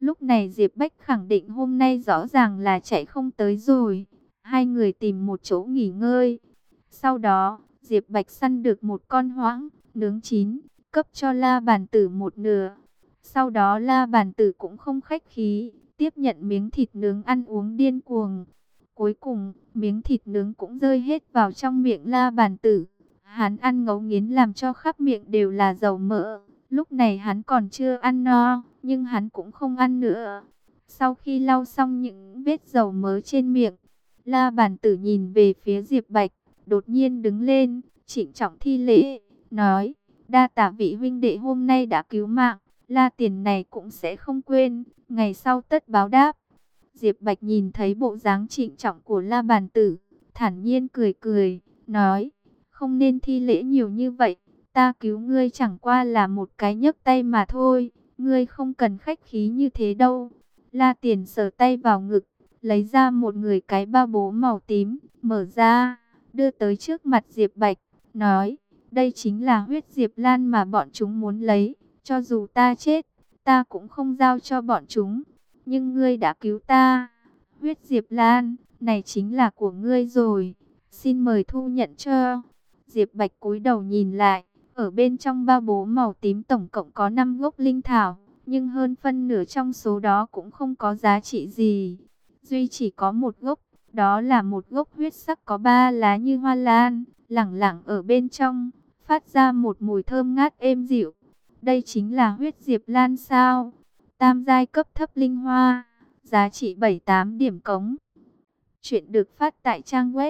Lúc này Diệp Bách khẳng định hôm nay rõ ràng là chạy không tới rồi. Hai người tìm một chỗ nghỉ ngơi. Sau đó, Diệp Bạch săn được một con hoãng, nướng chín, cấp cho La Bàn Tử một nửa. Sau đó La Bàn Tử cũng không khách khí, tiếp nhận miếng thịt nướng ăn uống điên cuồng. Cuối cùng, miếng thịt nướng cũng rơi hết vào trong miệng La Bàn Tử. Hắn ăn ngấu nghiến làm cho khắp miệng đều là dầu mỡ. Lúc này hắn còn chưa ăn no, nhưng hắn cũng không ăn nữa. Sau khi lau xong những vết dầu mỡ trên miệng, La Bàn Tử nhìn về phía Diệp Bạch, đột nhiên đứng lên, trịnh trọng thi lễ, nói: đa tạ vị huynh đệ hôm nay đã cứu mạng, La tiền này cũng sẽ không quên, ngày sau tất báo đáp. Diệp Bạch nhìn thấy bộ dáng trịnh trọng của La Bàn Tử, thản nhiên cười cười, nói: không nên thi lễ nhiều như vậy, ta cứu ngươi chẳng qua là một cái nhấc tay mà thôi, ngươi không cần khách khí như thế đâu. La Tiền sờ tay vào ngực, lấy ra một người cái ba bố màu tím, mở ra, đưa tới trước mặt Diệp Bạch, nói: đây chính là huyết Diệp Lan mà bọn chúng muốn lấy, cho dù ta chết, ta cũng không giao cho bọn chúng. Nhưng ngươi đã cứu ta, huyết Diệp Lan này chính là của ngươi rồi, xin mời thu nhận cho. Diệp Bạch cúi đầu nhìn lại, ở bên trong ba bố màu tím tổng cộng có 5 gốc linh thảo, nhưng hơn phân nửa trong số đó cũng không có giá trị gì. Duy chỉ có một gốc, đó là một gốc huyết sắc có 3 lá như hoa lan, lẳng lẳng ở bên trong, phát ra một mùi thơm ngát êm dịu. Đây chính là huyết Diệp Lan sao? Tam giai cấp thấp linh hoa, giá trị 7-8 điểm cống. Chuyện được phát tại trang web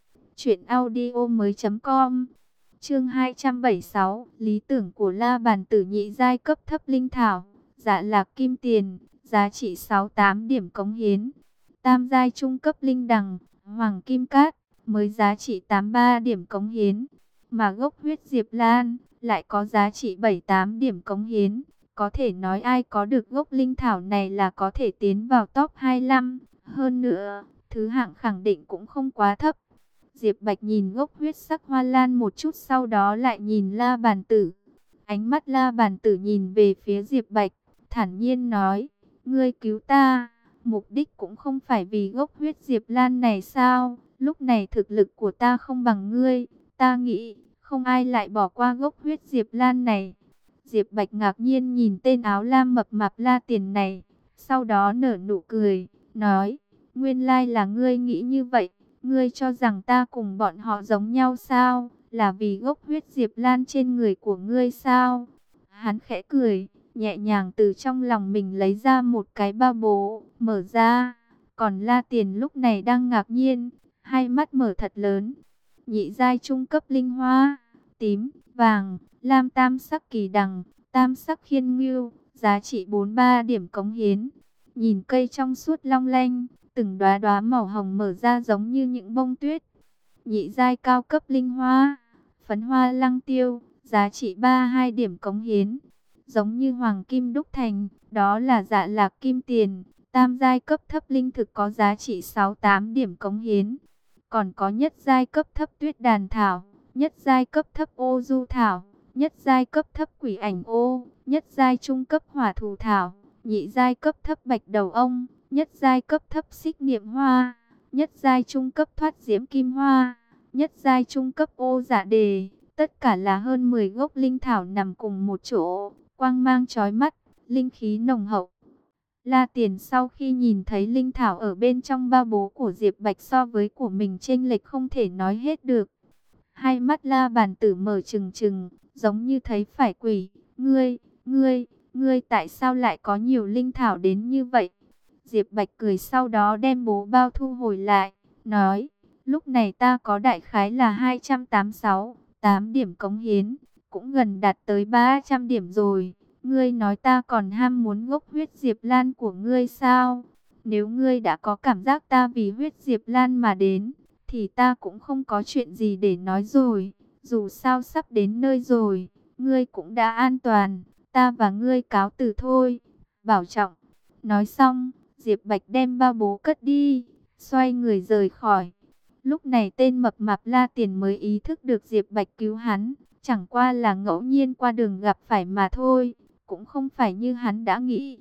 truyệnaudiomoi.com. Chương 276, lý tưởng của La Bàn Tử nhị giai cấp thấp linh thảo, Dạ Lạc Kim Tiền, giá trị 6-8 điểm cống hiến. Tam giai trung cấp linh đằng, Hoàng Kim Cát, mới giá trị 83 điểm cống hiến. Mà gốc huyết Diệp Lan lại có giá trị 7-8 điểm cống hiến. Có thể nói ai có được gốc linh thảo này là có thể tiến vào top 25. Hơn nữa, thứ hạng khẳng định cũng không quá thấp. Diệp Bạch nhìn gốc huyết sắc hoa lan một chút, sau đó lại nhìn La Bàn Tử. Ánh mắt La Bàn Tử nhìn về phía Diệp Bạch, thản nhiên nói: ngươi cứu ta, mục đích cũng không phải vì gốc huyết Diệp Lan này sao? Lúc này thực lực của ta không bằng ngươi, ta nghĩ không ai lại bỏ qua gốc huyết Diệp Lan này. Diệp Bạch ngạc nhiên nhìn tên áo lam mập mạp La Tiền này, sau đó nở nụ cười, nói: nguyên lai là ngươi nghĩ như vậy. Ngươi cho rằng ta cùng bọn họ giống nhau sao? Là vì gốc huyết Diệp Lan trên người của ngươi sao? Hắn khẽ cười, nhẹ nhàng từ trong lòng mình lấy ra một cái ba bố, mở ra. Còn La Tiền lúc này đang ngạc nhiên, hai mắt mở thật lớn. Nhị giai trung cấp linh hoa, tím, vàng, lam tam sắc kỳ đằng, tam sắc khiên ngưu, giá trị 43 điểm cống hiến. Nhìn cây trong suốt long lanh, từng đóa đóa màu hồng mở ra giống như những bông tuyết. Nhị giai cao cấp linh hoa, phấn hoa lăng tiêu, giá trị 32 điểm cống hiến. Giống như hoàng kim đúc thành, đó là Dạ Lạc Kim Tiền, tam giai cấp thấp linh thực có giá trị 6-8 điểm cống hiến. Còn có nhất giai cấp thấp tuyết đàn thảo, nhất giai cấp thấp ô du thảo, nhất giai cấp thấp quỷ ảnh ô, nhất giai trung cấp hỏa thù thảo, nhị giai cấp thấp bạch đầu ông, nhất giai cấp thấp xích niệm hoa, nhất giai trung cấp thoát diễm kim hoa, nhất giai trung cấp ô dạ đề. Tất cả là hơn 10 gốc linh thảo nằm cùng một chỗ, quang mang chói mắt, linh khí nồng hậu. La Tiền sau khi nhìn thấy linh thảo ở bên trong ba bố của Diệp Bạch so với của mình chênh lệch không thể nói hết được. Hai mắt La Bàn Tử mở trừng trừng, giống như thấy phải quỷ. Ngươi tại sao lại có nhiều linh thảo đến như vậy? Diệp Bạch cười, sau đó đem bố bao thu hồi lại, nói: lúc này ta có đại khái là 286-8 điểm cống hiến, cũng gần đạt tới 300 điểm rồi. Ngươi nói ta còn ham muốn gốc huyết Diệp Lan của ngươi sao? Nếu ngươi đã có cảm giác ta vì huyết Diệp Lan mà đến, thì ta cũng không có chuyện gì để nói rồi. Dù sao sắp đến nơi rồi, ngươi cũng đã an toàn, ta và ngươi cáo từ thôi. Bảo trọng. Nói xong, Diệp Bạch đem ba bố cất đi, xoay người rời khỏi. Lúc này tên mập mạp La Tiền mới ý thức được Diệp Bạch cứu hắn, chẳng qua là ngẫu nhiên qua đường gặp phải mà thôi, cũng không phải như hắn đã nghĩ.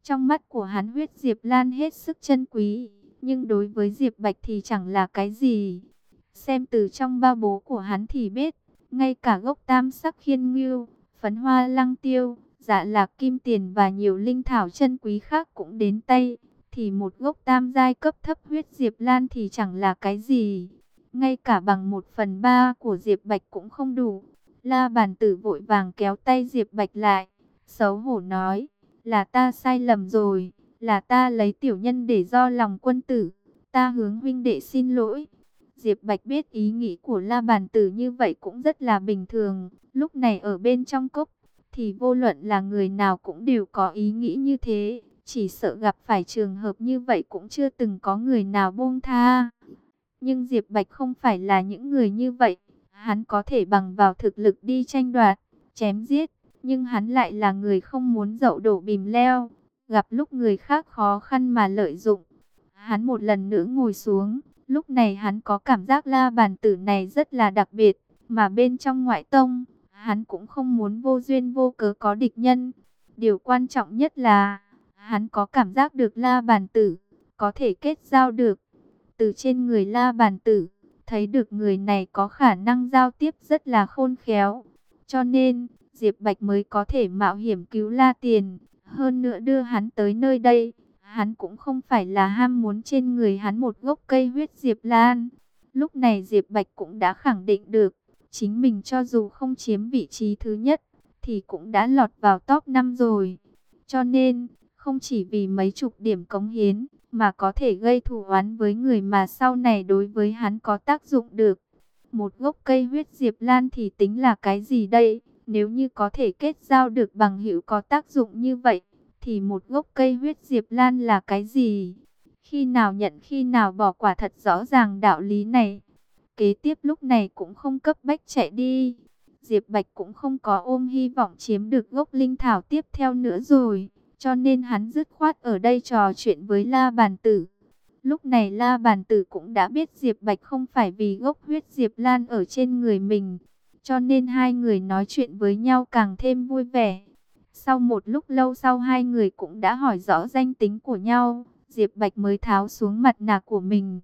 Trong mắt của hắn huyết Diệp Lan hết sức chân quý, nhưng đối với Diệp Bạch thì chẳng là cái gì. Xem từ trong bao bố của hắn thì biết, ngay cả gốc tam sắc khiên ngưu, phấn hoa lăng tiêu, dạ lạc kim tiền và nhiều linh thảo chân quý khác cũng đến tay, thì một gốc tam giai cấp thấp huyết Diệp Lan thì chẳng là cái gì. Ngay cả bằng 1/3 của Diệp Bạch cũng không đủ. La Bàn Tử vội vàng kéo tay Diệp Bạch lại, xấu hổ nói, là ta sai lầm rồi, là ta lấy tiểu nhân để do lòng quân tử, ta hướng huynh đệ xin lỗi. Diệp Bạch biết ý nghĩ của La Bàn Tử như vậy cũng rất là bình thường, lúc này ở bên trong cốc, thì vô luận là người nào cũng đều có ý nghĩ như thế, chỉ sợ gặp phải trường hợp như vậy cũng chưa từng có người nào buông tha. Nhưng Diệp Bạch không phải là những người như vậy, hắn có thể bằng vào thực lực đi tranh đoạt, chém giết, nhưng hắn lại là người không muốn dậu đổ bìm leo, gặp lúc người khác khó khăn mà lợi dụng. Hắn một lần nữa ngồi xuống, lúc này hắn có cảm giác La Bàn Tử này rất là đặc biệt, mà bên trong ngoại tông, hắn cũng không muốn vô duyên vô cớ có địch nhân. Điều quan trọng nhất là, hắn có cảm giác được La Bàn Tử có thể kết giao được. Từ trên người La Bàn Tử, thấy được người này có khả năng giao tiếp rất là khôn khéo. Cho nên, Diệp Bạch mới có thể mạo hiểm cứu La Tiền, hơn nữa đưa hắn tới nơi đây. Hắn cũng không phải là ham muốn trên người hắn một gốc cây huyết Diệp Lan. Lúc này Diệp Bạch cũng đã khẳng định được, chính mình cho dù không chiếm vị trí thứ nhất, thì cũng đã lọt vào top 5 rồi. Cho nên, không chỉ vì mấy chục điểm cống hiến, mà có thể gây thù oán với người mà sau này đối với hắn có tác dụng được. Một gốc cây huyết Diệp Lan thì tính là cái gì đây? Nếu như có thể kết giao được bằng hữu có tác dụng như vậy, thì một gốc cây huyết Diệp Lan là cái gì? Khi nào nhận khi nào bỏ, quả thật rõ ràng đạo lý này. Kế tiếp lúc này cũng không cấp bách chạy đi. Diệp Bạch cũng không có ôm hy vọng chiếm được gốc linh thảo tiếp theo nữa rồi. Cho nên hắn dứt khoát ở đây trò chuyện với La Bàn Tử. Lúc này La Bàn Tử cũng đã biết Diệp Bạch không phải vì gốc huyết Diệp Lan ở trên người mình. Cho nên hai người nói chuyện với nhau càng thêm vui vẻ. Sau một lúc lâu sau hai người cũng đã hỏi rõ danh tính của nhau. Diệp Bạch mới tháo xuống mặt nạ của mình.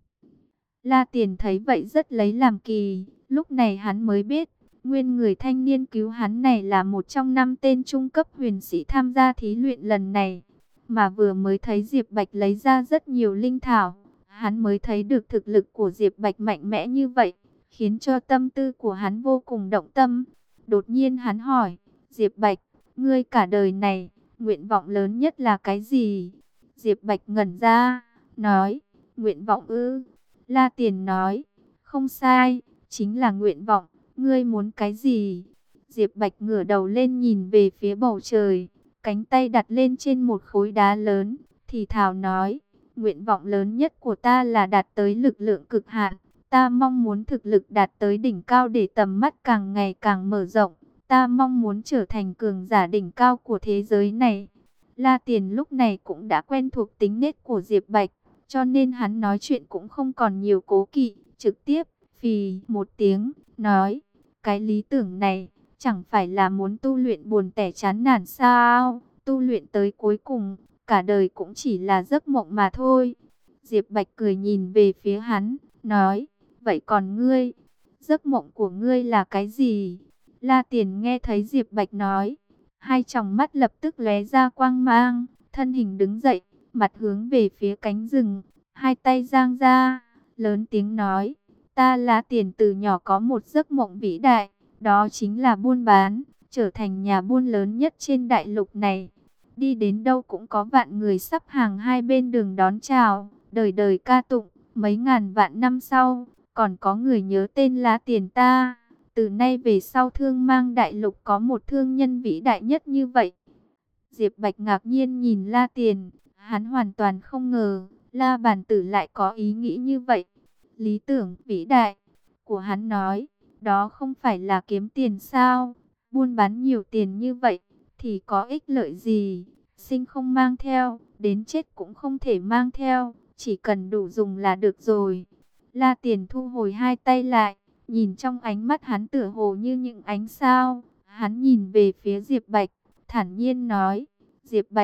La Tiền thấy vậy rất lấy làm kỳ. Lúc này hắn mới biết, nguyên người thanh niên cứu hắn này là một trong 5 tên trung cấp huyền sĩ tham gia thí luyện lần này. Mà vừa mới thấy Diệp Bạch lấy ra rất nhiều linh thảo, hắn mới thấy được thực lực của Diệp Bạch mạnh mẽ như vậy, khiến cho tâm tư của hắn vô cùng động tâm. Đột nhiên hắn hỏi, Diệp Bạch, ngươi cả đời này, nguyện vọng lớn nhất là cái gì? Diệp Bạch ngẩn ra, nói, nguyện vọng ư? La Tiền nói, không sai, chính là nguyện vọng. Ngươi muốn cái gì? Diệp Bạch ngửa đầu lên nhìn về phía bầu trời, cánh tay đặt lên trên một khối đá lớn, thì thào nói, nguyện vọng lớn nhất của ta là đạt tới lực lượng cực hạn. Ta mong muốn thực lực đạt tới đỉnh cao để tầm mắt càng ngày càng mở rộng. Ta mong muốn trở thành cường giả đỉnh cao của thế giới này. La Tiền lúc này cũng đã quen thuộc tính nết của Diệp Bạch, cho nên hắn nói chuyện cũng không còn nhiều cố kỵ, trực tiếp, phì một tiếng, nói, cái lý tưởng này, chẳng phải là muốn tu luyện buồn tẻ chán nản sao? Tu luyện tới cuối cùng, cả đời cũng chỉ là giấc mộng mà thôi. Diệp Bạch cười nhìn về phía hắn, nói, vậy còn ngươi, giấc mộng của ngươi là cái gì? La Tiền nghe thấy Diệp Bạch nói, hai tròng mắt lập tức lóe ra quang mang, thân hình đứng dậy, mặt hướng về phía cánh rừng, hai tay giang ra, lớn tiếng nói, ta La Tiền từ nhỏ có một giấc mộng vĩ đại, đó chính là buôn bán, trở thành nhà buôn lớn nhất trên đại lục này. Đi đến đâu cũng có vạn người sắp hàng hai bên đường đón chào, đời đời ca tụng, mấy ngàn vạn năm sau, còn có người nhớ tên La Tiền ta. Từ nay về sau thương mang đại lục có một thương nhân vĩ đại nhất như vậy. Diệp Bạch ngạc nhiên nhìn La Tiền, hắn hoàn toàn không ngờ, La Bàn Tử lại có ý nghĩ như vậy. Lý tưởng vĩ đại của hắn nói, đó không phải là kiếm tiền sao? Buôn bán nhiều tiền như vậy, thì có ích lợi gì? Sinh không mang theo, đến chết cũng không thể mang theo, chỉ cần đủ dùng là được rồi. La Tiền thu hồi hai tay lại, nhìn trong ánh mắt hắn tựa hồ như những ánh sao. Hắn nhìn về phía Diệp Bạch, thản nhiên nói, Diệp Bạch,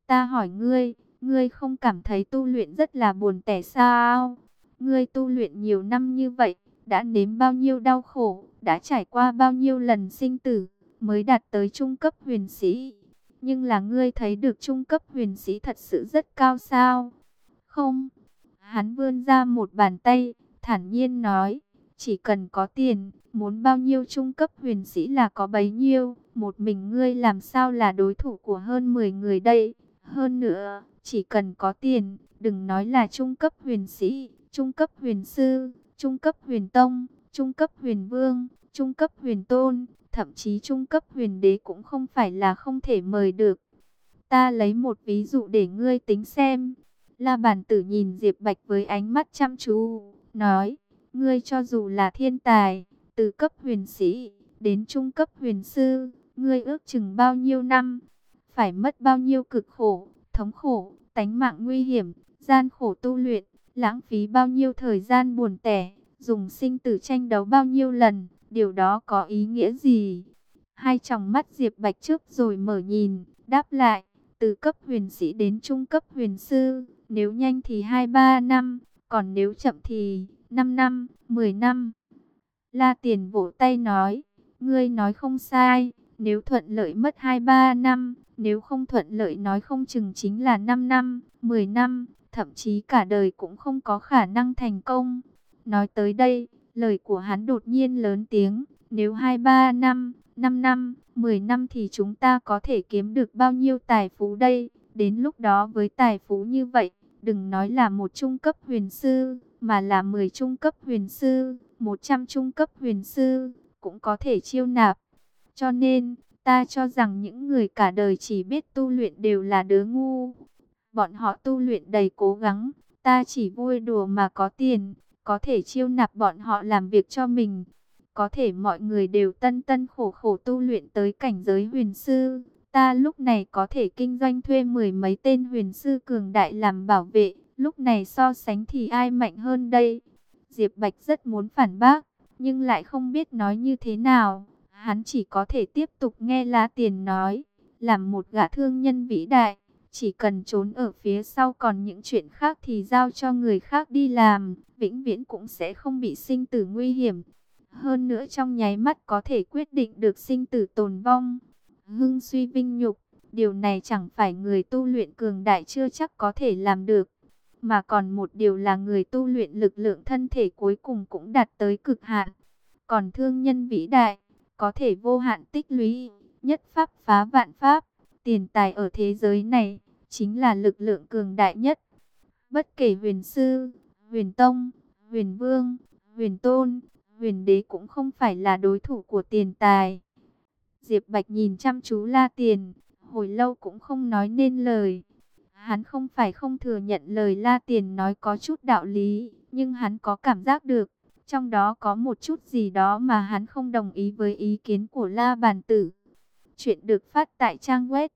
Ta hỏi ngươi, ngươi không cảm thấy tu luyện rất là buồn tẻ sao? Ngươi tu luyện nhiều năm như vậy, đã nếm bao nhiêu đau khổ, đã trải qua bao nhiêu lần sinh tử, mới đạt tới trung cấp huyền sĩ. Nhưng là ngươi thấy được trung cấp huyền sĩ thật sự rất cao sao? Không. Hắn vươn ra một bàn tay, thản nhiên nói, chỉ cần có tiền, muốn bao nhiêu trung cấp huyền sĩ là có bấy nhiêu. Một mình ngươi làm sao là đối thủ của hơn 10 người đây? Hơn nữa, chỉ cần có tiền, đừng nói là trung cấp huyền sĩ, trung cấp huyền sư, trung cấp huyền tông, trung cấp huyền vương, trung cấp huyền tôn, thậm chí trung cấp huyền đế cũng không phải là không thể mời được. Ta lấy một ví dụ để ngươi tính xem. La Bàn Tử nhìn Diệp Bạch với ánh mắt chăm chú, nói, ngươi cho dù là thiên tài, từ cấp huyền sĩ đến trung cấp huyền sư, ngươi ước chừng bao nhiêu năm, phải mất bao nhiêu cực khổ, thống khổ, tánh mạng nguy hiểm, gian khổ tu luyện, lãng phí bao nhiêu thời gian buồn tẻ, dùng sinh tử tranh đấu bao nhiêu lần, điều đó có ý nghĩa gì? Hai tròng mắt Diệp Bạch trước rồi mở nhìn, đáp lại, từ cấp huyền sĩ đến trung cấp huyền sư, nếu nhanh thì 2-3 năm, còn nếu chậm thì 5 năm, 10 năm. La Tiền vỗ tay nói, ngươi nói không sai, nếu thuận lợi mất 2-3 năm, nếu không thuận lợi nói không chừng chính là 5 năm, 10 năm, thậm chí cả đời cũng không có khả năng thành công. Nói tới đây, lời của hắn đột nhiên lớn tiếng, nếu 2-3 năm, 5 năm, 10 năm thì chúng ta có thể kiếm được bao nhiêu tài phú đây? Đến lúc đó với tài phú như vậy, đừng nói là một trung cấp huyền sư, mà là 10 trung cấp huyền sư, 100 trung cấp huyền sư, cũng có thể chiêu nạp. Cho nên, ta cho rằng những người cả đời chỉ biết tu luyện đều là đứa ngu. Bọn họ tu luyện đầy cố gắng, ta chỉ vui đùa mà có tiền, có thể chiêu nạp bọn họ làm việc cho mình. Có thể mọi người đều tân tân khổ khổ tu luyện tới cảnh giới huyền sư. Ta lúc này có thể kinh doanh thuê 10 mấy tên huyền sư cường đại làm bảo vệ. Lúc này so sánh thì ai mạnh hơn đây? Diệp Bạch rất muốn phản bác, nhưng lại không biết nói như thế nào. Hắn chỉ có thể tiếp tục nghe La Tiền nói, làm một gã thương nhân vĩ đại, chỉ cần trốn ở phía sau, còn những chuyện khác thì giao cho người khác đi làm, vĩnh viễn cũng sẽ không bị sinh tử nguy hiểm. Hơn nữa trong nháy mắt có thể quyết định được sinh tử tồn vong, hưng suy vinh nhục. Điều này chẳng phải người tu luyện cường đại chưa chắc có thể làm được, mà còn một điều là người tu luyện lực lượng thân thể cuối cùng cũng đạt tới cực hạn. Còn thương nhân vĩ đại, có thể vô hạn tích lũy, nhất pháp phá vạn pháp. Tiền tài ở thế giới này, chính là lực lượng cường đại nhất. Bất kể huyền sư, huyền tông, huyền vương, huyền tôn, huyền đế cũng không phải là đối thủ của tiền tài. Diệp Bạch nhìn chăm chú La Tiền, hồi lâu cũng không nói nên lời. Hắn không phải không thừa nhận lời La Tiền nói có chút đạo lý, nhưng hắn có cảm giác được, trong đó có một chút gì đó mà hắn không đồng ý với ý kiến của La Bàn Tử. Chuyện được phát tại trang web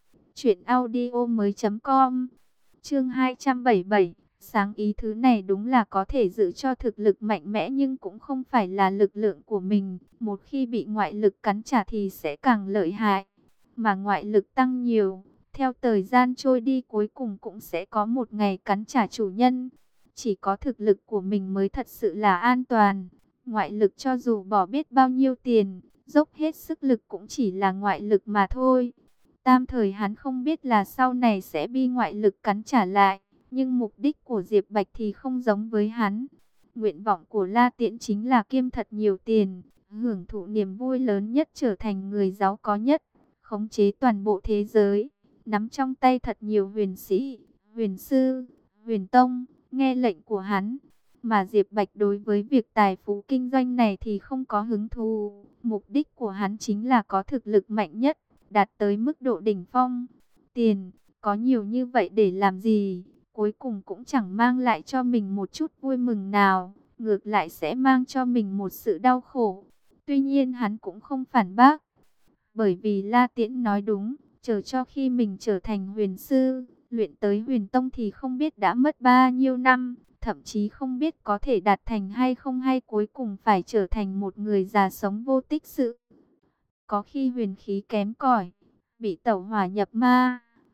truyệnaudiomoi.com. Chương 277. Sáng ý thứ này đúng là có thể giữ cho thực lực mạnh mẽ, nhưng cũng không phải là lực lượng của mình. Một khi bị ngoại lực cắn trả thì sẽ càng lợi hại. Mà ngoại lực tăng nhiều, theo thời gian trôi đi cuối cùng cũng sẽ có một ngày cắn trả chủ nhân. Chỉ có thực lực của mình mới thật sự là an toàn. Ngoại lực cho dù bỏ biết bao nhiêu tiền, dốc hết sức lực cũng chỉ là ngoại lực mà thôi. Tam thời hắn không biết là sau này sẽ bị ngoại lực cắn trả lại. Nhưng mục đích của Diệp Bạch thì không giống với hắn. Nguyện vọng của La Tiễn chính là kiêm thật nhiều tiền, hưởng thụ niềm vui lớn nhất, trở thành người giàu có nhất, khống chế toàn bộ thế giới, nắm trong tay thật nhiều huyền sĩ, huyền sư, huyền tông, nghe lệnh của hắn. Mà Diệp Bạch đối với việc tài phú kinh doanh này thì không có hứng thú. Mục đích của hắn chính là có thực lực mạnh nhất, đạt tới mức độ đỉnh phong. Tiền, có nhiều như vậy để làm gì? Cuối cùng cũng chẳng mang lại cho mình một chút vui mừng nào, ngược lại sẽ mang cho mình một sự đau khổ. Tuy nhiên hắn cũng không phản bác, bởi vì La Tiễn nói đúng, chờ cho khi mình trở thành huyền sư, luyện tới huyền tông thì không biết đã mất bao nhiêu năm, thậm chí không biết có thể đạt thành hay không, hay cuối cùng phải trở thành một người già sống vô tích sự. Có khi huyền khí kém cỏi, bị tẩu hỏa nhập ma,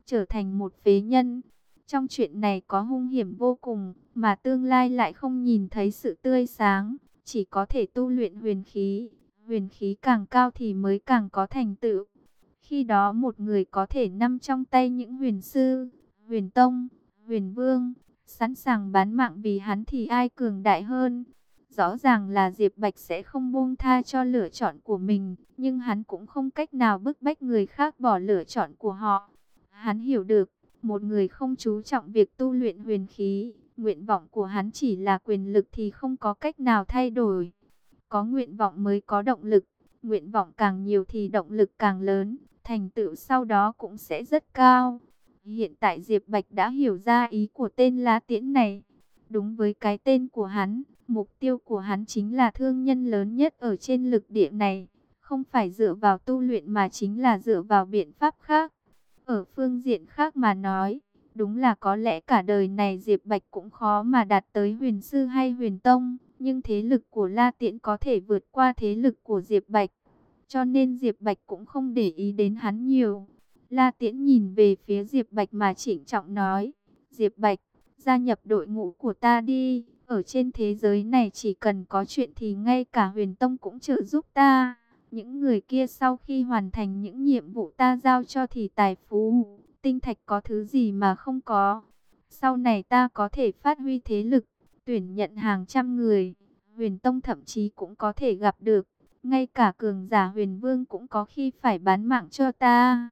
trở thành một phế nhân. Trong chuyện này có hung hiểm vô cùng, mà tương lai lại không nhìn thấy sự tươi sáng, chỉ có thể tu luyện huyền khí. Huyền khí càng cao thì mới càng có thành tựu. Khi đó một người có thể nắm trong tay những huyền sư, huyền tông, huyền vương, sẵn sàng bán mạng vì hắn thì ai cường đại hơn. Rõ ràng là Diệp Bạch sẽ không buông tha cho lựa chọn của mình, nhưng hắn cũng không cách nào bức bách người khác bỏ lựa chọn của họ. Hắn hiểu được, một người không chú trọng việc tu luyện huyền khí, nguyện vọng của hắn chỉ là quyền lực thì không có cách nào thay đổi. Có nguyện vọng mới có động lực, nguyện vọng càng nhiều thì động lực càng lớn, thành tựu sau đó cũng sẽ rất cao. Hiện tại Diệp Bạch đã hiểu ra ý của tên La Tiễn này. Đúng với cái tên của hắn, mục tiêu của hắn chính là thương nhân lớn nhất ở trên lực địa này. Không phải dựa vào tu luyện mà chính là dựa vào biện pháp khác. Ở phương diện khác mà nói, đúng là có lẽ cả đời này Diệp Bạch cũng khó mà đạt tới huyền sư hay huyền tông. Nhưng thế lực của La Tiễn có thể vượt qua thế lực của Diệp Bạch. Cho nên Diệp Bạch cũng không để ý đến hắn nhiều. La Tiễn nhìn về phía Diệp Bạch mà trịnh trọng nói. Diệp Bạch, gia nhập đội ngũ của ta đi. Ở trên thế giới này chỉ cần có chuyện thì ngay cả huyền tông cũng trợ giúp ta. Những người kia sau khi hoàn thành những nhiệm vụ ta giao cho thì tài phú, tinh thạch có thứ gì mà không có. Sau này ta có thể phát huy thế lực, tuyển nhận hàng trăm người. Huyền tông thậm chí cũng có thể gặp được. Ngay cả cường giả huyền vương cũng có khi phải bán mạng cho ta.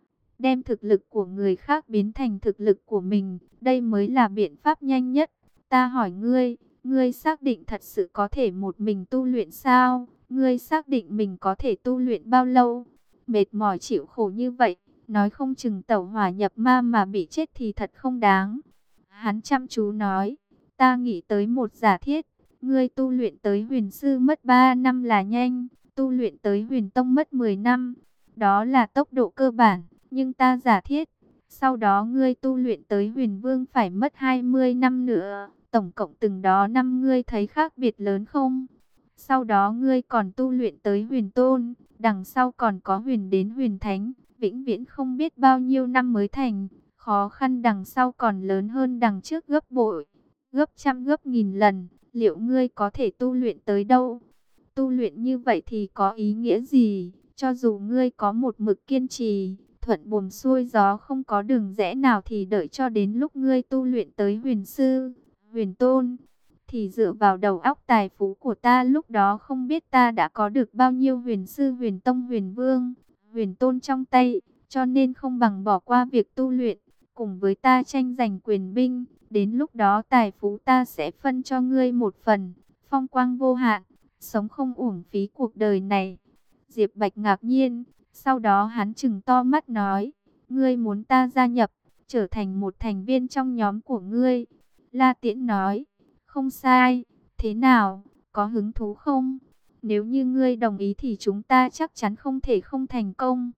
Đem thực lực của người khác biến thành thực lực của mình, đây mới là biện pháp nhanh nhất. Ta hỏi ngươi, ngươi xác định thật sự có thể một mình tu luyện sao? Ngươi xác định mình có thể tu luyện bao lâu? Mệt mỏi chịu khổ như vậy, nói không chừng tẩu hỏa nhập ma mà bị chết thì thật không đáng. Hắn chăm chú nói, ta nghĩ tới một giả thiết. Ngươi tu luyện tới huyền sư mất 3 năm là nhanh, tu luyện tới huyền tông mất 10 năm. Đó là tốc độ cơ bản, nhưng ta giả thiết, sau đó ngươi tu luyện tới huyền vương phải mất 20 năm nữa. Tổng cộng từng đó năm ngươi thấy khác biệt lớn không? Sau đó ngươi còn tu luyện tới huyền tôn, đằng sau còn có huyền đến huyền thánh, vĩnh viễn không biết bao nhiêu năm mới thành. Khó khăn đằng sau còn lớn hơn đằng trước gấp bội, gấp trăm gấp nghìn lần. Liệu ngươi có thể tu luyện tới đâu? Tu luyện như vậy thì có ý nghĩa gì? Cho dù ngươi có một mực kiên trì, thuận buồm xuôi gió không có đường rẽ nào thì đợi cho đến lúc ngươi tu luyện tới huyền sư, huyền tôn, thì dựa vào đầu óc tài phú của ta lúc đó không biết ta đã có được bao nhiêu huyền sư, huyền tông, huyền vương, huyền tôn trong tay, cho nên không bằng bỏ qua việc tu luyện, cùng với ta tranh giành quyền binh. Đến lúc đó tài phú ta sẽ phân cho ngươi một phần, phong quang vô hạn, sống không uổng phí cuộc đời này. Diệp Bạch ngạc nhiên, sau đó hắn trừng to mắt nói, ngươi muốn ta gia nhập, trở thành một thành viên trong nhóm của ngươi. La Tiễn nói, không sai, thế nào, có hứng thú không? Nếu như ngươi đồng ý thì chúng ta chắc chắn không thể không thành công.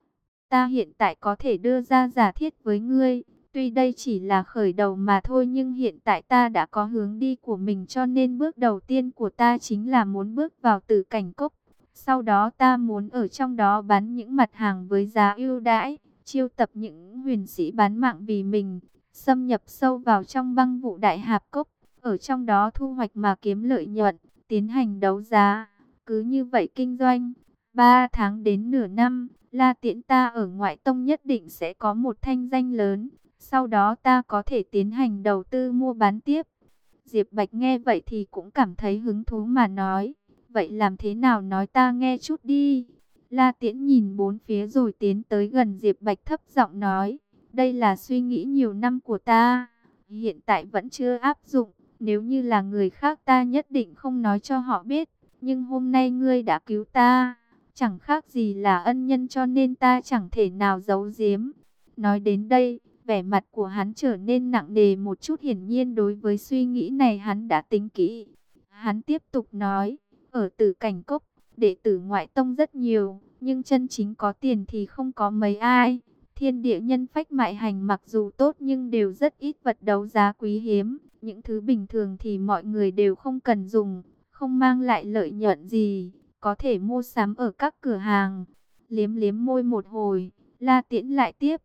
Ta hiện tại có thể đưa ra giả thiết với ngươi. Tuy đây chỉ là khởi đầu mà thôi nhưng hiện tại ta đã có hướng đi của mình cho nên bước đầu tiên của ta chính là muốn bước vào Tử Cảnh Cốc. Sau đó ta muốn ở trong đó bán những mặt hàng với giá ưu đãi, chiêu tập những huyền sĩ bán mạng vì mình, xâm nhập sâu vào trong băng vụ Đại Hạp Cốc, ở trong đó thu hoạch mà kiếm lợi nhuận, tiến hành đấu giá. Cứ như vậy kinh doanh, 3 tháng đến nửa năm, La Tiễn ta ở ngoại tông nhất định sẽ có một thanh danh lớn. Sau đó ta có thể tiến hành đầu tư mua bán tiếp. Diệp Bạch nghe vậy thì cũng cảm thấy hứng thú mà nói. Vậy làm thế nào nói ta nghe chút đi. La Tiễn nhìn bốn phía rồi tiến tới gần Diệp Bạch thấp giọng nói. Đây là suy nghĩ nhiều năm của ta. Hiện tại vẫn chưa áp dụng. Nếu như là người khác ta nhất định không nói cho họ biết. Nhưng hôm nay ngươi đã cứu ta. Chẳng khác gì là ân nhân cho nên ta chẳng thể nào giấu giếm. Nói đến đây, vẻ mặt của hắn trở nên nặng nề một chút, hiển nhiên đối với suy nghĩ này hắn đã tính kỹ. Hắn tiếp tục nói, ở Tử Cảnh Cốc, đệ tử ngoại tông rất nhiều, nhưng chân chính có tiền thì không có mấy ai. Thiên địa nhân phách mại hành mặc dù tốt nhưng đều rất ít vật đấu giá quý hiếm. Những thứ bình thường thì mọi người đều không cần dùng, không mang lại lợi nhuận gì, có thể mua sắm ở các cửa hàng. Liếm liếm môi một hồi, La Tiễn lại tiếp.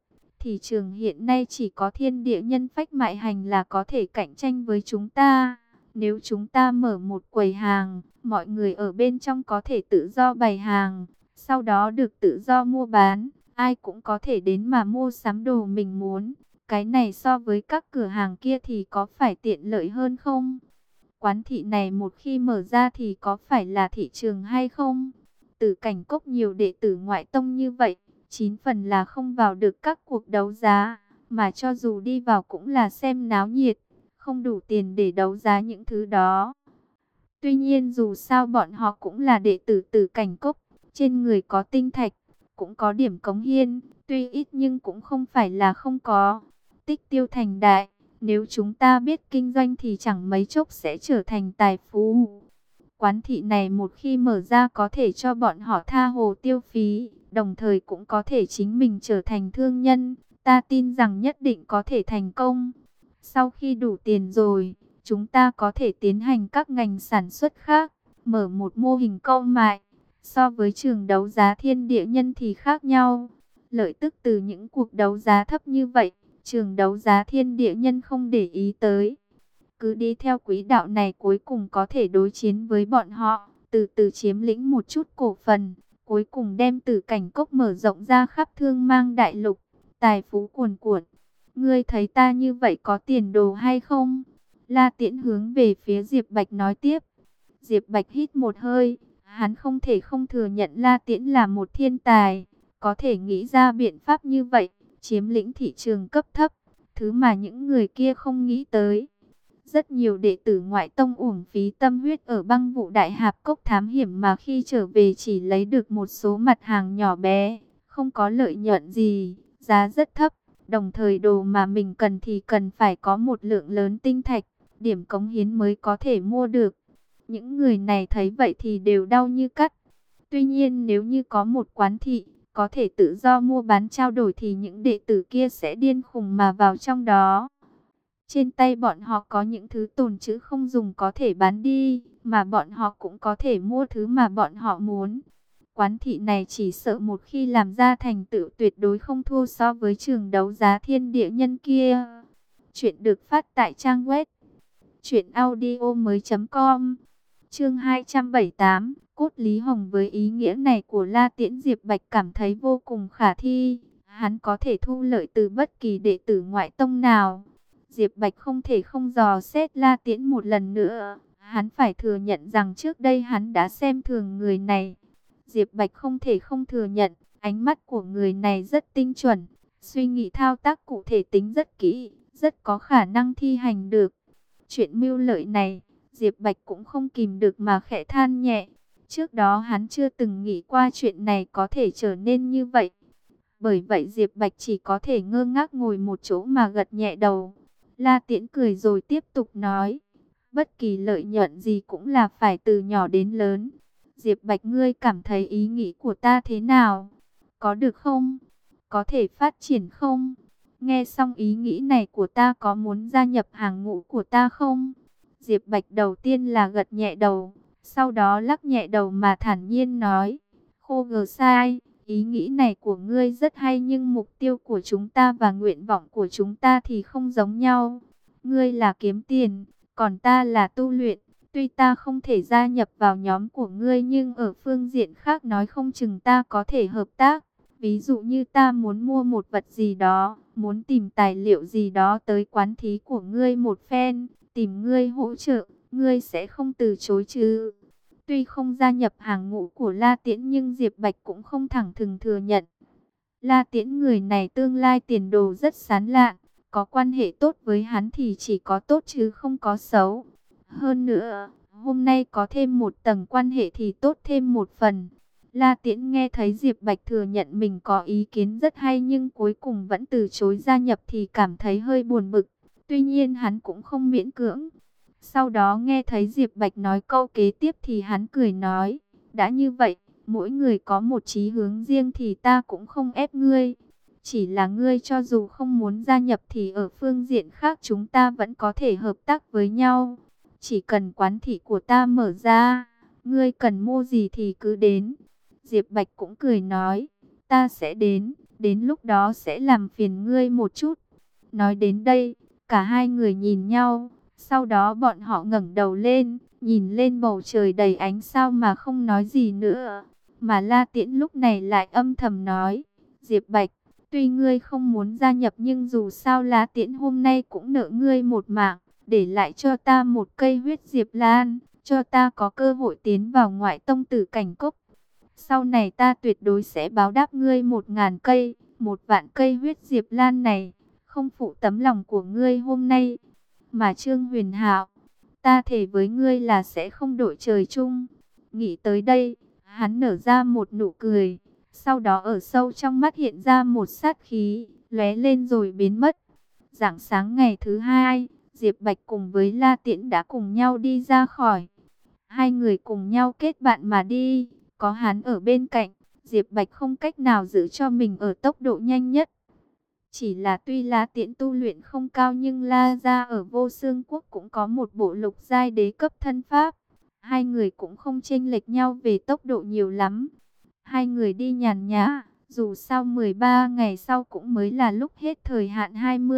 thị trường hiện nay chỉ có thiên địa nhân phách mại hành là có thể cạnh tranh với chúng ta. Nếu chúng ta mở một quầy hàng, mọi người ở bên trong có thể tự do bày hàng, sau đó được tự do mua bán, ai cũng có thể đến mà mua sắm đồ mình muốn. Cái này so với các cửa hàng kia thì có phải tiện lợi hơn không? Quán thị này một khi mở ra thì có phải là thị trường hay không? Tử Cảnh Cốc nhiều đệ tử ngoại tông như vậy, 9 phần là không vào được các cuộc đấu giá, mà cho dù đi vào cũng là xem náo nhiệt, không đủ tiền để đấu giá những thứ đó. Tuy nhiên dù sao bọn họ cũng là đệ tử Tử Cảnh Cốc, trên người có tinh thạch, cũng có điểm cống hiến, tuy ít nhưng cũng không phải là không có. Tích tiêu thành đại, nếu chúng ta biết kinh doanh thì chẳng mấy chốc sẽ trở thành tài phú. Quán thị này một khi mở ra có thể cho bọn họ tha hồ tiêu phí, đồng thời cũng có thể chính mình trở thành thương nhân. Ta tin rằng nhất định có thể thành công. Sau khi đủ tiền rồi, chúng ta có thể tiến hành các ngành sản xuất khác, mở một mô hình câu mại. So với trường đấu giá thiên địa nhân thì khác nhau. Lợi tức từ những cuộc đấu giá thấp như vậy, trường đấu giá thiên địa nhân không để ý tới. Cứ đi theo quỹ đạo này cuối cùng có thể đối chiến với bọn họ, từ từ chiếm lĩnh một chút cổ phần, cuối cùng đem Tử Cảnh Cốc mở rộng ra khắp Thương Mang đại lục, tài phú cuồn cuộn. Ngươi thấy ta như vậy có tiền đồ hay không? La Tiễn hướng về phía Diệp Bạch nói tiếp. Diệp Bạch hít một hơi, hắn không thể không thừa nhận La Tiễn là một thiên tài, có thể nghĩ ra biện pháp như vậy, chiếm lĩnh thị trường cấp thấp, thứ mà những người kia không nghĩ tới. Rất nhiều đệ tử ngoại tông uổng phí tâm huyết ở Băng Vụ Đại Hạp Cốc thám hiểm mà khi trở về chỉ lấy được một số mặt hàng nhỏ bé, không có lợi nhuận gì, giá rất thấp. Đồng thời đồ mà mình cần thì cần phải có một lượng lớn tinh thạch, điểm cống hiến mới có thể mua được. Những người này thấy vậy thì đều đau như cắt. Tuy nhiên nếu như có một quán thị, có thể tự do mua bán trao đổi thì những đệ tử kia sẽ điên khùng mà vào trong đó. Trên tay bọn họ có những thứ tồn trữ không dùng có thể bán đi, mà bọn họ cũng có thể mua thứ mà bọn họ muốn. Quán thị này chỉ sợ một khi làm ra thành tựu tuyệt đối không thua so với trường đấu giá thiên địa nhân kia. Chuyện được phát tại trang web truyệnaudiomoi.com. Chương 278, Cốt Lý Hồng. Với ý nghĩa này của La Tiễn, Diệp Bạch cảm thấy vô cùng khả thi. Hắn có thể thu lợi từ bất kỳ đệ tử ngoại tông nào. Diệp Bạch không thể không dò xét La Tiễn một lần nữa. Hắn phải thừa nhận rằng trước đây hắn đã xem thường người này. Diệp Bạch không thể không thừa nhận, ánh mắt của người này rất tinh chuẩn, suy nghĩ thao tác cụ thể tính rất kỹ, rất có khả năng thi hành được. Chuyện mưu lợi này, Diệp Bạch cũng không kìm được mà khẽ than nhẹ. Trước đó hắn chưa từng nghĩ qua chuyện này có thể trở nên như vậy. Bởi vậy Diệp Bạch chỉ có thể ngơ ngác ngồi một chỗ mà gật nhẹ đầu. La Tiễn cười rồi tiếp tục nói, bất kỳ lợi nhuận gì cũng là phải từ nhỏ đến lớn. Diệp Bạch, ngươi cảm thấy ý nghĩ của ta thế nào? Có được không? Có thể phát triển không? Nghe xong ý nghĩ này của ta có muốn gia nhập hàng ngũ của ta không? Diệp Bạch đầu tiên là gật nhẹ đầu, sau đó lắc nhẹ đầu mà thản nhiên nói, khô gờ sai, ý nghĩ này của ngươi rất hay nhưng mục tiêu của chúng ta và nguyện vọng của chúng ta thì không giống nhau. Ngươi là kiếm tiền, còn ta là tu luyện. Tuy ta không thể gia nhập vào nhóm của ngươi nhưng ở phương diện khác nói không chừng ta có thể hợp tác. Ví dụ như ta muốn mua một vật gì đó, muốn tìm tài liệu gì đó tới quán thí của ngươi một phen, tìm ngươi hỗ trợ, ngươi sẽ không từ chối chứ? Tuy không gia nhập hàng ngũ của La Tiễn nhưng Diệp Bạch cũng không thẳng thừng thừa nhận. La Tiễn người này tương lai tiền đồ rất sáng lạn, có quan hệ tốt với hắn thì chỉ có tốt chứ không có xấu. Hơn nữa, hôm nay có thêm một tầng quan hệ thì tốt thêm một phần. La Tiễn nghe thấy Diệp Bạch thừa nhận mình có ý kiến rất hay nhưng cuối cùng vẫn từ chối gia nhập thì cảm thấy hơi buồn bực. Tuy nhiên hắn cũng không miễn cưỡng. Sau đó nghe thấy Diệp Bạch nói câu kế tiếp thì hắn cười nói, đã như vậy, mỗi người có một chí hướng riêng thì ta cũng không ép ngươi. Chỉ là ngươi cho dù không muốn gia nhập thì ở phương diện khác chúng ta vẫn có thể hợp tác với nhau. Chỉ cần quán thị của ta mở ra, ngươi cần mua gì thì cứ đến. Diệp Bạch cũng cười nói, ta sẽ đến, Đến lúc đó sẽ làm phiền ngươi một chút. Nói đến đây, cả hai người nhìn nhau. Sau đó bọn họ ngẩng đầu lên, nhìn lên bầu trời đầy ánh sao mà không nói gì nữa. Mà La Tiễn lúc này lại âm thầm nói, Diệp Bạch, tuy ngươi không muốn gia nhập nhưng dù sao La Tiễn hôm nay cũng nợ ngươi một mạng, để lại cho ta một cây huyết diệp lan, cho ta có cơ hội tiến vào ngoại tông tử cảnh cốc. Sau này ta tuyệt đối sẽ báo đáp ngươi 1000 cây, 1 vạn cây huyết diệp lan này, không phụ tấm lòng của ngươi hôm nay. Mà Trương Huyền Hạo, ta thề với ngươi là sẽ không đội trời chung. Nghĩ tới đây, hắn nở ra một nụ cười, sau đó ở sâu trong mắt hiện ra một sát khí, lóe lên rồi biến mất. Rạng sáng ngày thứ hai, Diệp Bạch cùng với La Tiễn đã cùng nhau đi ra khỏi. Hai người cùng nhau kết bạn mà đi, có hắn ở bên cạnh, Diệp Bạch không cách nào giữ cho mình ở tốc độ nhanh nhất. Chỉ là tuy La Tiễn tu luyện không cao nhưng La gia ở Vô Xương Quốc cũng có một bộ lục giai đế cấp thân pháp. Hai người cũng không chênh lệch nhau về tốc độ nhiều lắm. Hai người đi nhàn nhã, dù sao 13 ngày sau cũng mới là lúc hết thời hạn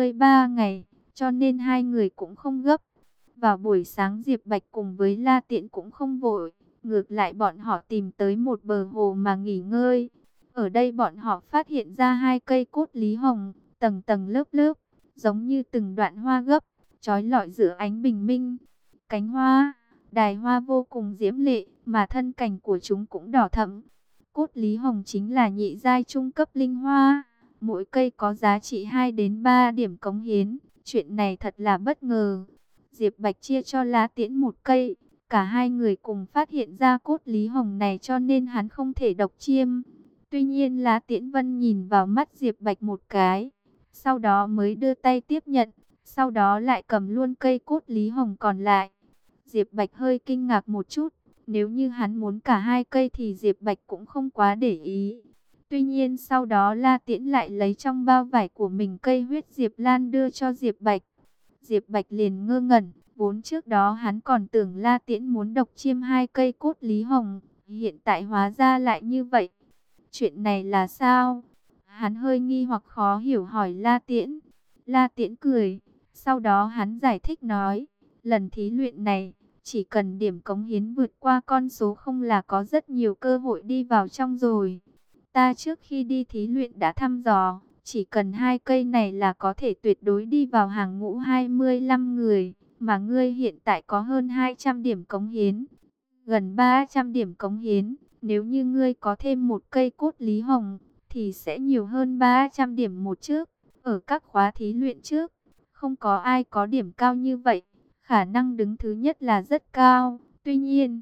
23 ngày, cho nên hai người cũng không gấp. Vào buổi sáng Diệp Bạch cùng với La Tiễn cũng không vội, ngược lại bọn họ tìm tới một bờ hồ mà nghỉ ngơi. Ở đây bọn họ phát hiện ra 2 cây cốt lý hồng, tầng tầng lớp lớp, giống như từng đoạn hoa gấp, chói lọi giữa ánh bình minh. Cánh hoa, đài hoa vô cùng diễm lệ, mà thân cành của chúng cũng đỏ thẫm. Cốt lý hồng chính là nhị giai trung cấp linh hoa, mỗi cây có giá trị 2 đến 3 điểm cống hiến. Chuyện này thật là bất ngờ. Diệp Bạch chia cho La Tiễn 1 cây, cả hai người cùng phát hiện ra cốt lý hồng này cho nên hắn không thể độc chiêm. Tuy nhiên La Tiễn Vân nhìn vào mắt Diệp Bạch một cái, sau đó mới đưa tay tiếp nhận, sau đó lại cầm luôn cây cốt lý hồng còn lại. Diệp Bạch hơi kinh ngạc một chút, nếu như hắn muốn cả 2 cây thì Diệp Bạch cũng không quá để ý. Tuy nhiên sau đó La Tiễn lại lấy trong bao vải của mình cây huyết diệp lan đưa cho Diệp Bạch. Diệp Bạch liền ngơ ngẩn, vốn trước đó hắn còn tưởng La Tiễn muốn độc chiêm 2 cây cốt lý hồng, hiện tại hóa ra lại như vậy. Chuyện này là sao? Hắn hơi nghi hoặc khó hiểu hỏi La Tiễn. La Tiễn cười, sau đó hắn giải thích nói, lần thí luyện này, chỉ cần điểm cống hiến vượt qua con số không là có rất nhiều cơ hội đi vào trong rồi. Ta trước khi đi thí luyện đã thăm dò, chỉ cần 2 cây này là có thể tuyệt đối đi vào hàng ngũ 25 người, mà ngươi hiện tại có hơn 200 điểm cống hiến, gần 300 điểm cống hiến. Nếu như ngươi có thêm 1 cây cốt lý hồng, thì sẽ nhiều hơn 300 điểm một trước. Ở các khóa thí luyện trước, không có ai có điểm cao như vậy. Khả năng đứng thứ nhất là rất cao. Tuy nhiên,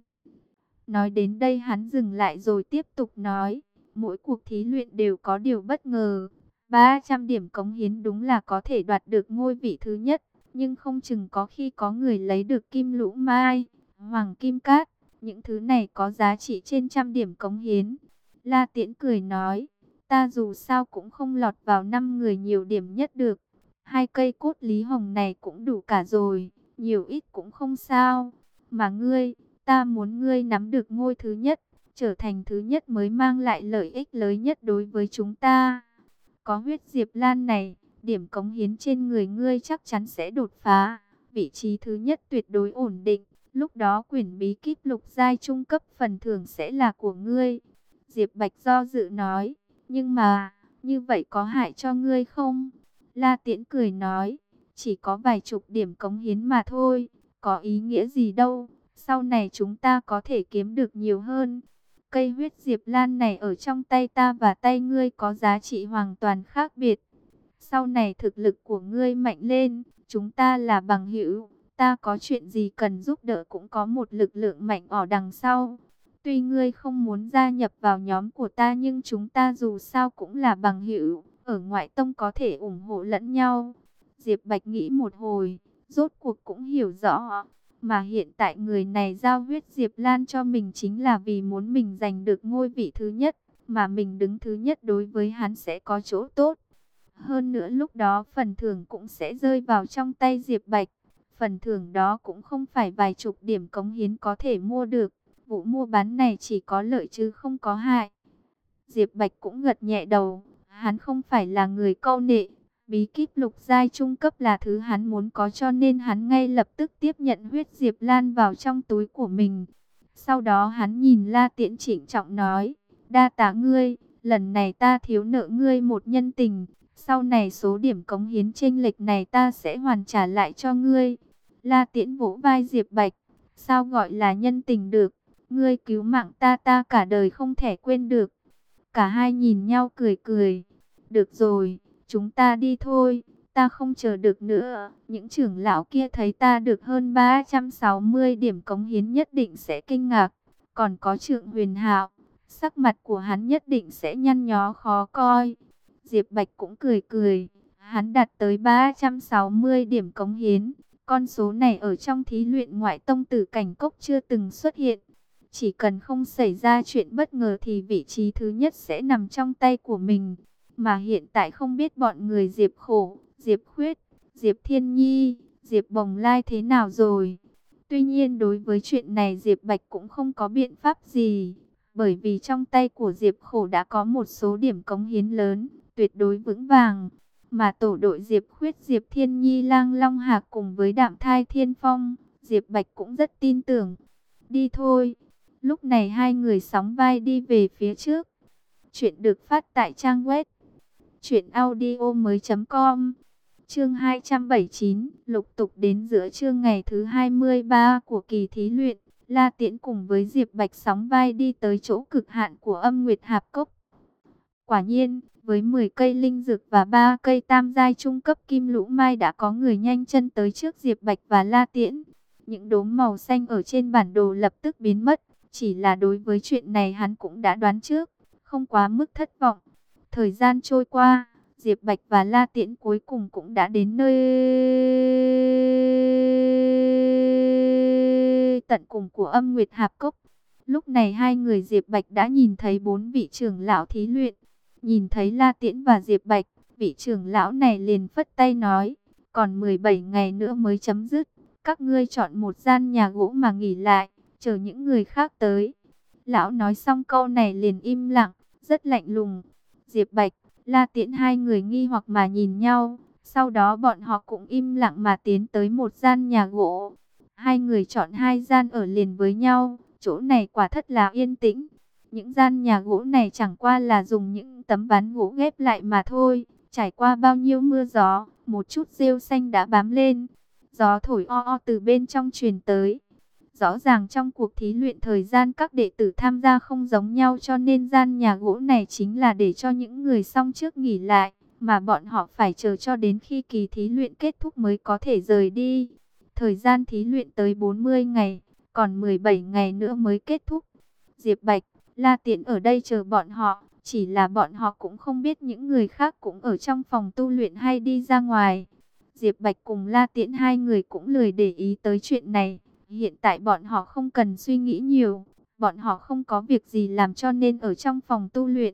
nói đến đây hắn dừng lại rồi tiếp tục nói, mỗi cuộc thí luyện đều có điều bất ngờ. 300 điểm cống hiến đúng là có thể đoạt được ngôi vị thứ nhất, nhưng không chừng có khi có người lấy được kim lũ mai, hoàng kim cát. Những thứ này có giá trị trên 100 điểm cống hiến. La Tiễn cười nói, ta dù sao cũng không lọt vào 5 người nhiều điểm nhất được. 2 cây cốt lý hồng này cũng đủ cả rồi, nhiều ít cũng không sao. Mà ngươi, ta muốn ngươi nắm được ngôi thứ nhất, trở thành thứ nhất mới mang lại lợi ích lớn nhất đối với chúng ta. Có huyết diệp lan này, điểm cống hiến trên người ngươi chắc chắn sẽ đột phá. Vị trí thứ nhất tuyệt đối ổn định. Lúc đó quyển bí kíp lục giai trung cấp phần thưởng sẽ là của ngươi. Diệp Bạch do dự nói, nhưng mà, như vậy có hại cho ngươi không? La Tiễn cười nói, chỉ có vài chục điểm cống hiến mà thôi, có ý nghĩa gì đâu, sau này chúng ta có thể kiếm được nhiều hơn. Cây huyết diệp lan này ở trong tay ta và tay ngươi có giá trị hoàn toàn khác biệt. Sau này thực lực của ngươi mạnh lên, chúng ta là bằng hữu. Ta có chuyện gì cần giúp đỡ cũng có một lực lượng mạnh ở đằng sau. Tuy ngươi không muốn gia nhập vào nhóm của ta nhưng chúng ta dù sao cũng là bằng hữu. Ở ngoại tông có thể ủng hộ lẫn nhau. Diệp Bạch nghĩ một hồi, rốt cuộc cũng hiểu rõ. Mà hiện tại người này giao huyết Diệp Lan cho mình chính là vì muốn mình giành được ngôi vị thứ nhất. Mà mình đứng thứ nhất đối với hắn sẽ có chỗ tốt. Hơn nữa lúc đó phần thưởng cũng sẽ rơi vào trong tay Diệp Bạch. Phần thưởng đó cũng không phải vài chục điểm cống hiến có thể mua được. Vụ mua bán này chỉ có lợi chứ không có hại. Diệp Bạch cũng gật nhẹ đầu. Hắn không phải là người câu nệ. Bí kíp lục giai trung cấp là thứ hắn muốn có, cho nên hắn ngay lập tức tiếp nhận huyết Diệp Lan vào trong túi của mình. Sau đó hắn nhìn La Tiễn trịnh trọng nói, đa tạ ngươi, lần này ta thiếu nợ ngươi một nhân tình. Sau này số điểm cống hiến chênh lệch này ta sẽ hoàn trả lại cho ngươi. La Tiễn vỗ vai Diệp Bạch, sao gọi là nhân tình được, ngươi cứu mạng ta, ta cả đời không thể quên được. Cả hai nhìn nhau cười cười, được rồi, chúng ta đi thôi, ta không chờ được nữa. Những trưởng lão kia thấy ta được hơn 360 điểm cống hiến nhất định sẽ kinh ngạc. Còn có Trượng Huyền Hạo, sắc mặt của hắn nhất định sẽ nhăn nhó khó coi. Diệp Bạch cũng cười cười, hắn đạt tới 360 điểm cống hiến. Con số này ở trong thí luyện ngoại tông tử cảnh cốc chưa từng xuất hiện. Chỉ cần không xảy ra chuyện bất ngờ thì vị trí thứ nhất sẽ nằm trong tay của mình. Mà hiện tại không biết bọn người Diệp Khổ, Diệp Khuyết, Diệp Thiên Nhi, Diệp Bồng Lai thế nào rồi. Tuy nhiên đối với chuyện này Diệp Bạch cũng không có biện pháp gì. Bởi vì trong tay của Diệp Khổ đã có một số điểm cống hiến lớn, tuyệt đối vững vàng. Mà tổ đội Diệp Khuyết, Diệp Thiên Nhi, Lang Long Hạc cùng với Đạm Thai Thiên Phong, Diệp Bạch cũng rất tin tưởng. Đi thôi. Lúc này hai người sóng vai đi về phía trước. Chuyện được phát tại trang web truyệnaudiomoi.com. Chương 279, lục tục đến giữa trưa ngày thứ 23 của kỳ thí luyện, La Tiễn cùng với Diệp Bạch sóng vai đi tới chỗ cực hạn của Âm Nguyệt Hạp Cốc. Quả nhiên, với 10 cây linh dược và 3 cây tam giai trung cấp kim lũ mai đã có người nhanh chân tới trước Diệp Bạch và La Tiễn. Những đốm màu xanh ở trên bản đồ lập tức biến mất, chỉ là đối với chuyện này hắn cũng đã đoán trước, không quá mức thất vọng. Thời gian trôi qua, Diệp Bạch và La Tiễn cuối cùng cũng đã đến nơi tận cùng của Âm Nguyệt Hạp Cốc. Lúc này hai người Diệp Bạch đã nhìn thấy 4 vị trưởng lão thí luyện. Nhìn thấy La Tiễn và Diệp Bạch, vị trưởng lão này liền phất tay nói, còn 17 ngày nữa mới chấm dứt. Các ngươi chọn một gian nhà gỗ mà nghỉ lại, chờ những người khác tới. Lão nói xong câu này liền im lặng, rất lạnh lùng. Diệp Bạch, La Tiễn hai người nghi hoặc mà nhìn nhau. Sau đó bọn họ cũng im lặng mà tiến tới một gian nhà gỗ. Hai người chọn hai gian ở liền với nhau. Chỗ này quả thật là yên tĩnh. Những gian nhà gỗ này chẳng qua là dùng những tấm ván gỗ ghép lại mà thôi. Trải qua bao nhiêu mưa gió, một chút rêu xanh đã bám lên. Gió thổi o o từ bên trong truyền tới. Rõ ràng trong cuộc thí luyện thời gian các đệ tử tham gia không giống nhau, cho nên gian nhà gỗ này chính là để cho những người xong trước nghỉ lại, mà bọn họ phải chờ cho đến khi kỳ thí luyện kết thúc mới có thể rời đi. Thời gian thí luyện tới 40 ngày, còn 17 ngày nữa mới kết thúc. Diệp Bạch, La Tiễn ở đây chờ bọn họ, chỉ là bọn họ cũng không biết những người khác cũng ở trong phòng tu luyện hay đi ra ngoài. Diệp Bạch cùng La Tiễn hai người cũng lười để ý tới chuyện này. Hiện tại bọn họ không cần suy nghĩ nhiều, bọn họ không có việc gì làm cho nên ở trong phòng tu luyện.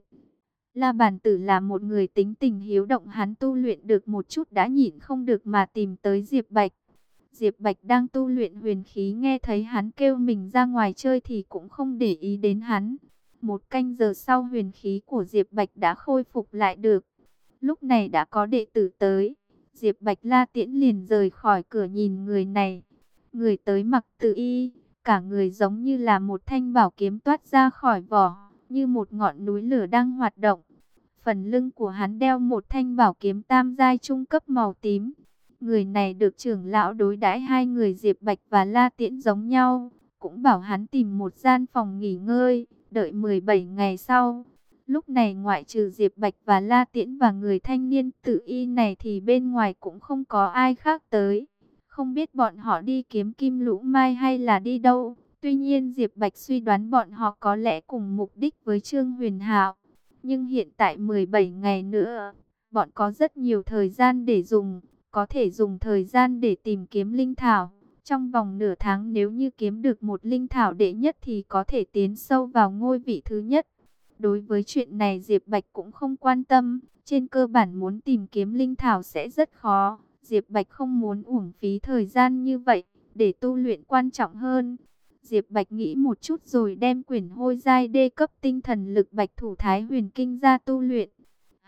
La Bàn Tử là một người tính tình hiếu động, hắn tu luyện được một chút đã nhịn không được mà tìm tới Diệp Bạch. Diệp Bạch đang tu luyện huyền khí, nghe thấy hắn kêu mình ra ngoài chơi thì cũng không để ý đến hắn. Một canh giờ sau huyền khí của Diệp Bạch đã khôi phục lại được. Lúc này đã có đệ tử tới. Diệp Bạch, La Tiễn liền rời khỏi cửa nhìn người này. Người tới mặc tự y, cả người giống như là một thanh bảo kiếm toát ra khỏi vỏ, như một ngọn núi lửa đang hoạt động. Phần lưng của hắn đeo một thanh bảo kiếm tam giai trung cấp màu tím. Người này được trưởng lão đối đãi hai người Diệp Bạch và La Tiễn giống nhau, cũng bảo hắn tìm một gian phòng nghỉ ngơi, đợi 17 ngày sau. Lúc này ngoại trừ Diệp Bạch và La Tiễn và người thanh niên tự y này thì bên ngoài cũng không có ai khác tới. Không biết bọn họ đi kiếm kim lũ mai hay là đi đâu. Tuy nhiên Diệp Bạch suy đoán bọn họ có lẽ cùng mục đích với Trương Huyền Hạo. Nhưng hiện tại 17 ngày nữa, bọn có rất nhiều thời gian để dùng. Có thể dùng thời gian để tìm kiếm linh thảo. Trong vòng nửa tháng nếu như kiếm được một linh thảo đệ nhất thì có thể tiến sâu vào ngôi vị thứ nhất. Đối với chuyện này Diệp Bạch cũng không quan tâm. Trên cơ bản muốn tìm kiếm linh thảo sẽ rất khó. Diệp Bạch không muốn uổng phí thời gian như vậy, để tu luyện quan trọng hơn. Diệp Bạch nghĩ một chút rồi đem quyển hôi giai đê cấp tinh thần lực Bạch Thủ Thái Huyền Kinh ra tu luyện.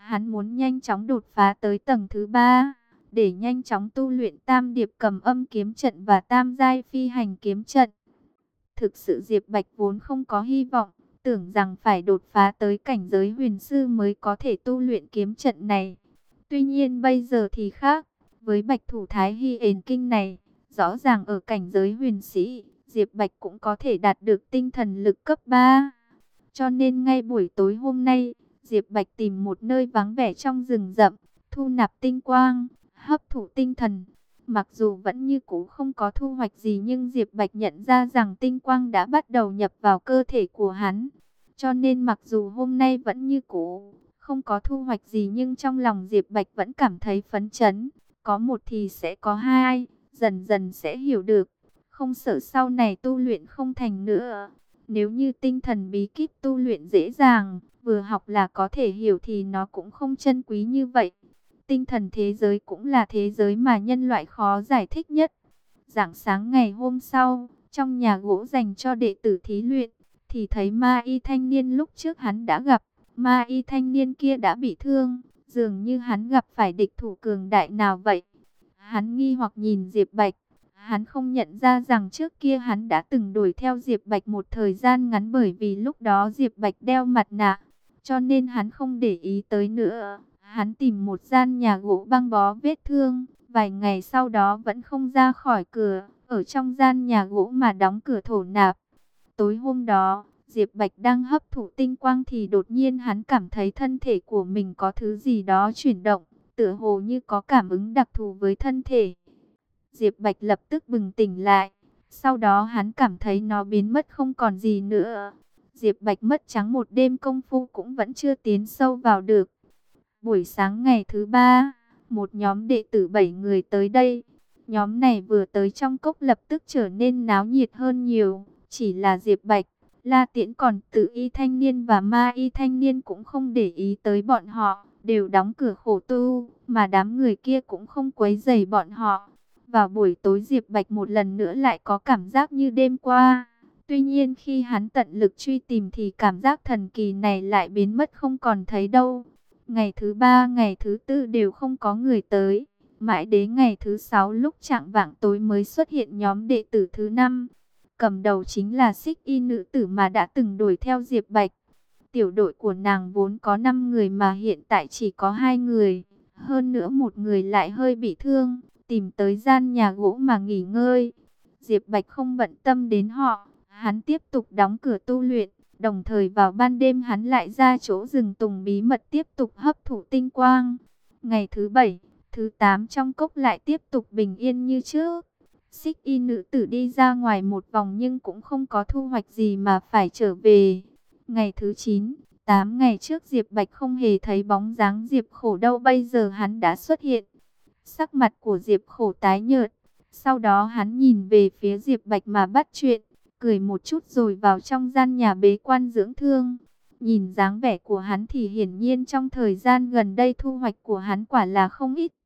Hắn muốn nhanh chóng đột phá tới tầng thứ 3, để nhanh chóng tu luyện tam điệp cầm âm kiếm trận và tam giai phi hành kiếm trận. Thực sự Diệp Bạch vốn không có hy vọng, tưởng rằng phải đột phá tới cảnh giới huyền sư mới có thể tu luyện kiếm trận này. Tuy nhiên bây giờ thì khác, với Bạch Thủ Thái Hy Ền Kinh này, rõ ràng ở cảnh giới huyền sĩ, Diệp Bạch cũng có thể đạt được tinh thần lực cấp 3. Cho nên ngay buổi tối hôm nay, Diệp Bạch tìm một nơi vắng vẻ trong rừng rậm, thu nạp tinh quang, hấp thụ tinh thần. Mặc dù vẫn như cũ không có thu hoạch gì, nhưng Diệp Bạch nhận ra rằng tinh quang đã bắt đầu nhập vào cơ thể của hắn. Cho nên mặc dù hôm nay vẫn như cũ không có thu hoạch gì, nhưng trong lòng Diệp Bạch vẫn cảm thấy phấn chấn. Có một thì sẽ có hai, dần dần sẽ hiểu được, không sợ sau này tu luyện không thành nữa. Nếu như tinh thần bí kíp tu luyện dễ dàng, vừa học là có thể hiểu thì nó cũng không chân quý như vậy. Tinh thần thế giới cũng là thế giới mà nhân loại khó giải thích nhất. Rạng sáng ngày hôm sau, trong nhà gỗ dành cho đệ tử thí luyện, thì thấy ma y thanh niên lúc trước hắn đã gặp. Ma y thanh niên kia đã bị thương, dường như hắn gặp phải địch thủ cường đại nào vậy. Hắn nghi hoặc nhìn Diệp Bạch. Hắn không nhận ra rằng trước kia hắn đã từng đuổi theo Diệp Bạch một thời gian ngắn, bởi vì lúc đó Diệp Bạch đeo mặt nạ, cho nên hắn không để ý tới nữa. Hắn tìm một gian nhà gỗ băng bó vết thương, vài ngày sau đó vẫn không ra khỏi cửa, ở trong gian nhà gỗ mà đóng cửa thổ nạp. Tối hôm đó, Diệp Bạch đang hấp thụ tinh quang thì đột nhiên hắn cảm thấy thân thể của mình có thứ gì đó chuyển động, tựa hồ như có cảm ứng đặc thù với thân thể. Diệp Bạch lập tức bừng tỉnh lại, sau đó hắn cảm thấy nó biến mất không còn gì nữa. Diệp Bạch mất trắng một đêm công phu cũng vẫn chưa tiến sâu vào được. Buổi sáng ngày thứ 3, một nhóm đệ tử 7 người tới đây. Nhóm này vừa tới trong cốc lập tức trở nên náo nhiệt hơn nhiều. Chỉ là Diệp Bạch, La Tiễn còn Tự Y thanh niên và Ma Y thanh niên cũng không để ý tới bọn họ, đều đóng cửa khổ tu, mà đám người kia cũng không quấy rầy bọn họ. Vào buổi tối Diệp Bạch một lần nữa lại có cảm giác như đêm qua. Tuy nhiên khi hắn tận lực truy tìm thì cảm giác thần kỳ này lại biến mất không còn thấy đâu. Ngày thứ 3, ngày thứ 4 đều không có người tới. Mãi đến ngày thứ 6 lúc chạng vạng tối mới xuất hiện nhóm đệ tử thứ 5. Cầm đầu chính là Xích Y nữ tử mà đã từng đuổi theo Diệp Bạch. Tiểu đội của nàng vốn có 5 người mà hiện tại chỉ có 2 người. Hơn nữa một người lại hơi bị thương, tìm tới gian nhà gỗ mà nghỉ ngơi. Diệp Bạch không bận tâm đến họ, hắn tiếp tục đóng cửa tu luyện. Đồng thời vào ban đêm hắn lại ra chỗ rừng tùng bí mật tiếp tục hấp thụ tinh quang. Ngày thứ 7, thứ 8 trong cốc lại tiếp tục bình yên như trước. Xích Y nữ tử đi ra ngoài một vòng nhưng cũng không có thu hoạch gì mà phải trở về. Ngày thứ 9, 8 ngày trước Diệp Bạch không hề thấy bóng dáng Diệp Khổ đâu, bây giờ hắn đã xuất hiện. Sắc mặt của Diệp Khổ tái nhợt, sau đó hắn nhìn về phía Diệp Bạch mà bắt chuyện, cười một chút rồi vào trong gian nhà bế quan dưỡng thương. Nhìn dáng vẻ của hắn thì hiển nhiên trong thời gian gần đây thu hoạch của hắn quả là không ít.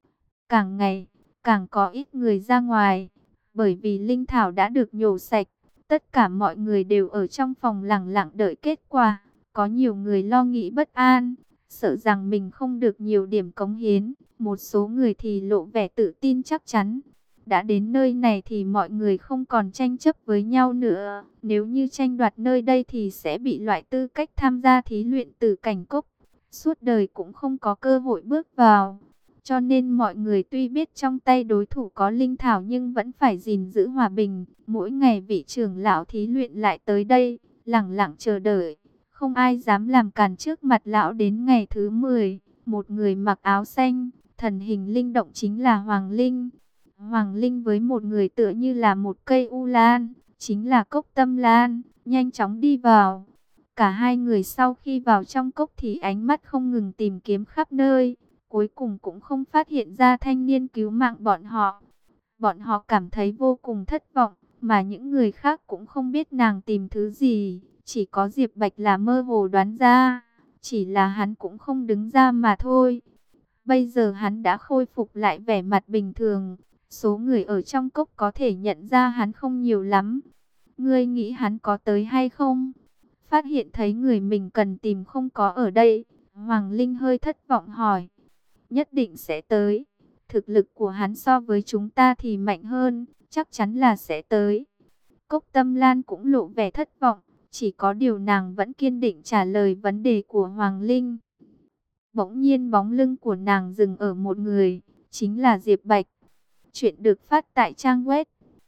Càng ngày, càng có ít người ra ngoài, bởi vì linh thảo đã được nhổ sạch. Tất cả mọi người đều ở trong phòng lặng lặng đợi kết quả. Có nhiều người lo nghĩ bất an, sợ rằng mình không được nhiều điểm cống hiến. Một số người thì lộ vẻ tự tin chắc chắn. Đã đến nơi này thì mọi người không còn tranh chấp với nhau nữa. Nếu như tranh đoạt nơi đây thì sẽ bị loại tư cách tham gia thí luyện Tử Cảnh Cốc. Suốt đời cũng không có cơ hội bước vào. Cho nên mọi người tuy biết trong tay đối thủ có linh thảo nhưng vẫn phải gìn giữ hòa bình. Mỗi ngày vị trưởng lão thí luyện lại tới đây, lặng lặng chờ đợi. Không ai dám làm cản trước mặt lão. Đến ngày thứ 10, một người mặc áo xanh, thần hình linh động chính là Hoàng Linh. Hoàng Linh với một người tựa như là một cây u lan, chính là Cốc Tâm Lan, nhanh chóng đi vào. Cả hai người sau khi vào trong cốc thì ánh mắt không ngừng tìm kiếm khắp nơi. Cuối cùng cũng không phát hiện ra thanh niên cứu mạng bọn họ. Bọn họ cảm thấy vô cùng thất vọng, mà những người khác cũng không biết nàng tìm thứ gì. Chỉ có Diệp Bạch là mơ hồ đoán ra, chỉ là hắn cũng không đứng ra mà thôi. Bây giờ hắn đã khôi phục lại vẻ mặt bình thường. Số người ở trong cốc có thể nhận ra hắn không nhiều lắm. Ngươi nghĩ hắn có tới hay không? Phát hiện thấy người mình cần tìm không có ở đây, Hoàng Linh hơi thất vọng hỏi. Nhất định sẽ tới. Thực lực của hắn so với chúng ta thì mạnh hơn, chắc chắn là sẽ tới. Cốc Tâm Lan cũng lộ vẻ thất vọng, chỉ có điều nàng vẫn kiên định trả lời vấn đề của Hoàng Linh. Bỗng nhiên bóng lưng của nàng dừng ở một người, chính là Diệp Bạch. Chuyện được phát tại trang web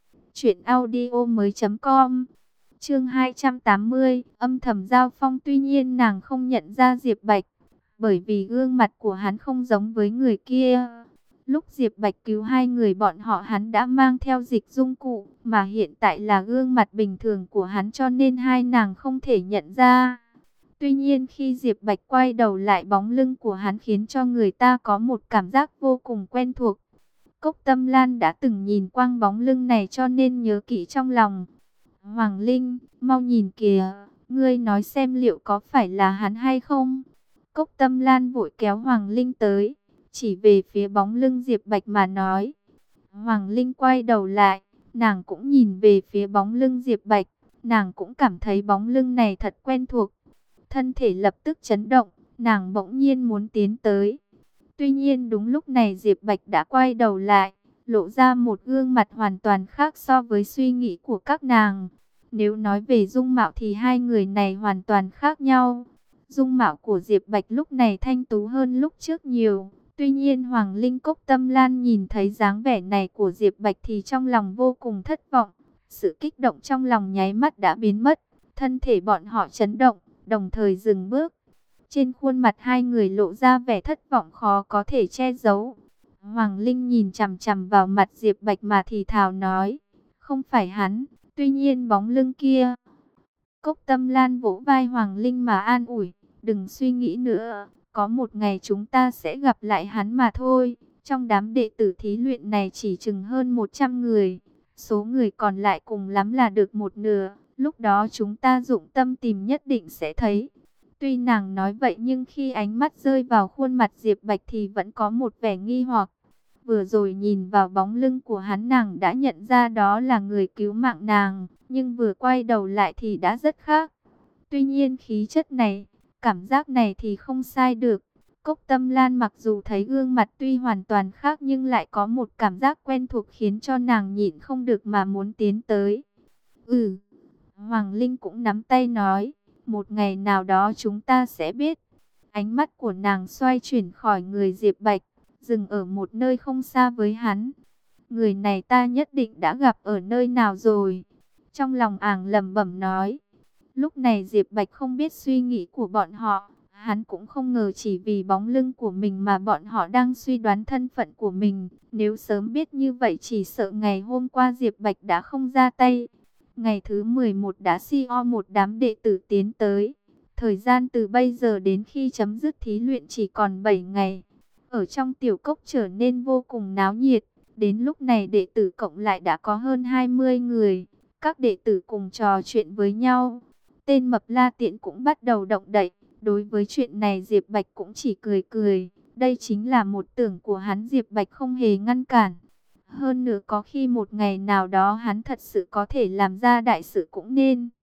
truyệnaudiomoi.com. Chương 280, âm thầm giao phong. Tuy nhiên nàng không nhận ra Diệp Bạch, bởi vì gương mặt của hắn không giống với người kia. Lúc Diệp Bạch cứu hai người bọn họ, hắn đã mang theo dịch dung cụ, mà hiện tại là gương mặt bình thường của hắn, cho nên hai nàng không thể nhận ra. Tuy nhiên khi Diệp Bạch quay đầu lại, bóng lưng của hắn khiến cho người ta có một cảm giác vô cùng quen thuộc. Cốc Tâm Lan đã từng nhìn quang bóng lưng này cho nên nhớ kỹ trong lòng. Hoàng Linh, mau nhìn kìa, ngươi nói xem liệu có phải là hắn hay không? Cốc Tâm Lan vội kéo Hoàng Linh tới, chỉ về phía bóng lưng Diệp Bạch mà nói. Hoàng Linh quay đầu lại, nàng cũng nhìn về phía bóng lưng Diệp Bạch, nàng cũng cảm thấy bóng lưng này thật quen thuộc. Thân thể lập tức chấn động, nàng bỗng nhiên muốn tiến tới. Tuy nhiên đúng lúc này Diệp Bạch đã quay đầu lại, lộ ra một gương mặt hoàn toàn khác so với suy nghĩ của các nàng. Nếu nói về dung mạo thì hai người này hoàn toàn khác nhau. Dung mạo của Diệp Bạch lúc này thanh tú hơn lúc trước nhiều. Tuy nhiên Hoàng Linh, Cốc Tâm Lan nhìn thấy dáng vẻ này của Diệp Bạch thì trong lòng vô cùng thất vọng. Sự kích động trong lòng nháy mắt đã biến mất. Thân thể bọn họ chấn động, đồng thời dừng bước. Trên khuôn mặt hai người lộ ra vẻ thất vọng khó có thể che giấu. Hoàng Linh nhìn chằm chằm vào mặt Diệp Bạch mà thì thào nói. Không phải hắn, tuy nhiên bóng lưng kia. Cốc Tâm Lan vỗ vai Hoàng Linh mà an ủi. Đừng suy nghĩ nữa, có một ngày chúng ta sẽ gặp lại hắn mà thôi. Trong đám đệ tử thí luyện này chỉ chừng hơn 100 người. Số người còn lại cùng lắm là được một nửa. Lúc đó chúng ta dụng tâm tìm nhất định sẽ thấy. Tuy nàng nói vậy nhưng khi ánh mắt rơi vào khuôn mặt Diệp Bạch thì vẫn có một vẻ nghi hoặc. Vừa rồi nhìn vào bóng lưng của hắn, nàng đã nhận ra đó là người cứu mạng nàng, nhưng vừa quay đầu lại thì đã rất khác. Tuy nhiên khí chất này, cảm giác này thì không sai được. Cốc Tâm Lan mặc dù thấy gương mặt tuy hoàn toàn khác nhưng lại có một cảm giác quen thuộc khiến cho nàng nhịn không được mà muốn tiến tới. Hoàng Linh cũng nắm tay nói. Một ngày nào đó chúng ta sẽ biết. Ánh mắt của nàng xoay chuyển khỏi người Diệp Bạch, dừng ở một nơi không xa với hắn. Người này ta nhất định đã gặp ở nơi nào rồi. Trong lòng àng lẩm bẩm nói. Lúc này Diệp Bạch không biết suy nghĩ của bọn họ. Hắn cũng không ngờ chỉ vì bóng lưng của mình mà bọn họ đang suy đoán thân phận của mình. Nếu sớm biết như vậy chỉ sợ ngày hôm qua Diệp Bạch đã không ra tay. Ngày thứ 11 đã CEO một đám đệ tử tiến tới. Thời gian từ bây giờ đến khi chấm dứt thí luyện chỉ còn 7 ngày. Ở trong tiểu cốc trở nên vô cùng náo nhiệt. Đến lúc này đệ tử cộng lại đã có hơn 20 người. Các đệ tử cùng trò chuyện với nhau. Tên Mập La Tiện cũng bắt đầu động đậy. Đối với chuyện này Diệp Bạch cũng chỉ cười cười. Đây chính là một tưởng của hắn, Diệp Bạch không hề ngăn cản. Hơn nữa có khi một ngày nào đó hắn thật sự có thể làm ra đại sự cũng nên.